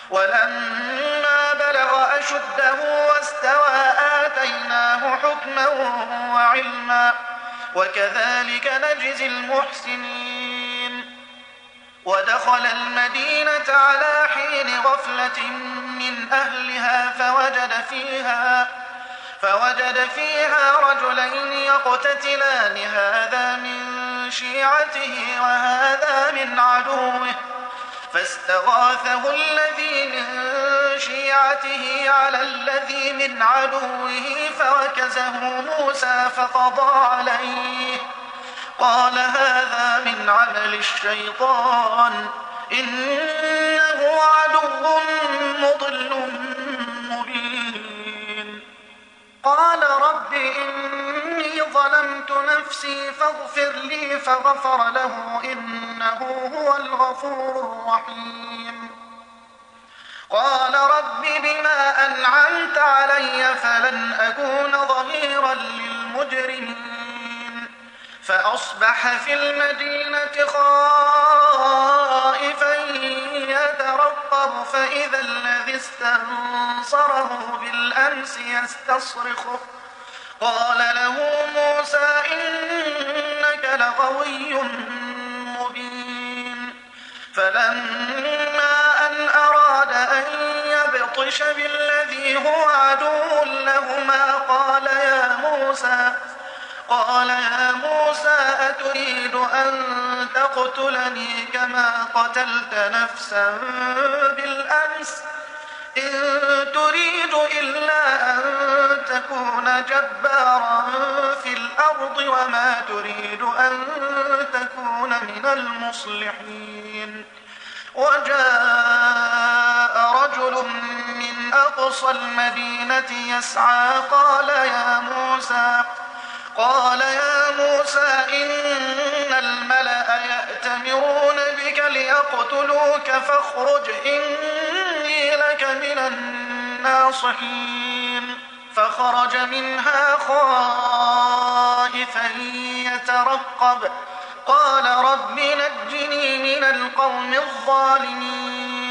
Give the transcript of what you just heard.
ولما بلغ أشده واستوى آتيناه حكما وعلما وكذلك نجزي المحسنين. ودخل المدينة على حين غفلة من أهلها فوجد فيها رجلين يقتتلان، هذا من شيعته وهذا من عدوه، فاستغاثه الذي من شيعته على الذي من عدوه فوكزه موسى فقضى عليه، قال هذا من عمل الشيطان إنه عدو مضل مبين. قال رب إني ظلمت نفسي فاغفر لي فغفر له إنه هو الغفور الرحيم. قال رب بما أنعمت علي فلن أكون ظهيرا للمجرمين. فأصبح في المدينة خائفا يترقب فإذا الذي استنصره بالأمس يستصرخه، قال له موسى إنك لغوي مبين. فلما أن أراد أن يبطش بالذي هو عدو لهما قال يا موسى أتريد أن تقتلني كما قتلت نفسا بالأمس إن تريد إلا أن تكون جبارا في الأرض وما تريد أن تكون من المصلحين. وجاء رجل من أقصى المدينة يسعى قال يا موسى إن الملأ يأتمرون بك ليقتلوك فاخرج إني لك من الناصحين. فخرج منها خائفا يترقب قال رب نجني من القوم الظالمين.